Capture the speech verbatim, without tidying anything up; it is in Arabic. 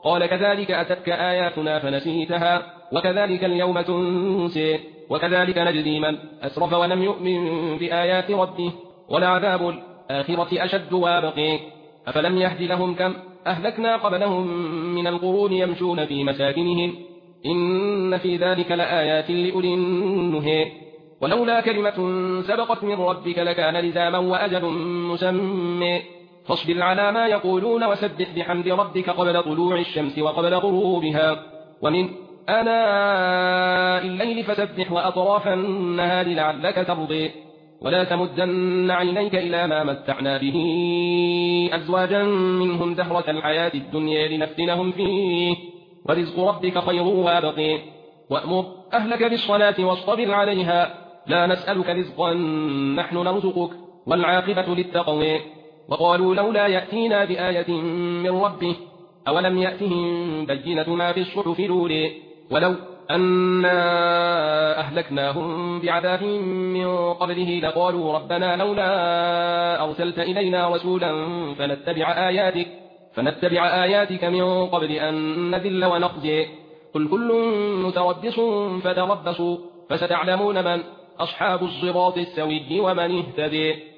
قال كذلك أتتك آياتنا فنسيتها وكذلك اليوم تنسي وكذلك نجزي من أسرف ولم يؤمن بآيات ربه ولعذاب الآخرة أشد وابقي أفلم يهد لهم كم أهلكنا قبلهم من القرون يمشون في مساكنهم إن في ذلك لآيات لأولي النهي ولولا كلمة سبقت من ربك لكان لزاما وأجل مسمى فاصبر على ما يقولون وسبح بحمد ربك قبل طلوع الشمس وقبل غروبها ومن آناء الليل فسبح وأطراف النهار لعلك ترضي ولا تمدن عينيك إلى ما متعنا به أزواجا منهم زهرة الحياة الدنيا لنفتنهم فيه ورزق ربك خير وابقي وأمر أهلك بالصلاة واصطبر عليها لا نسألك رزقا نحن نرزقك والعاقبة للتقوى وقالوا لولا يأتينا بآية من ربه أولم يأتهم بينة ما في الصحف الأولى ولو أنا أهلكناهم بعذاب من قبله لقالوا ربنا لولا أرسلت إلينا رسولا فنتبع آياتك فنتبع آياتك من قبل أن نذل ونخزي قل كل متربص فتربصوا فستعلمون من أصحاب الصراط السوي ومن اهتدي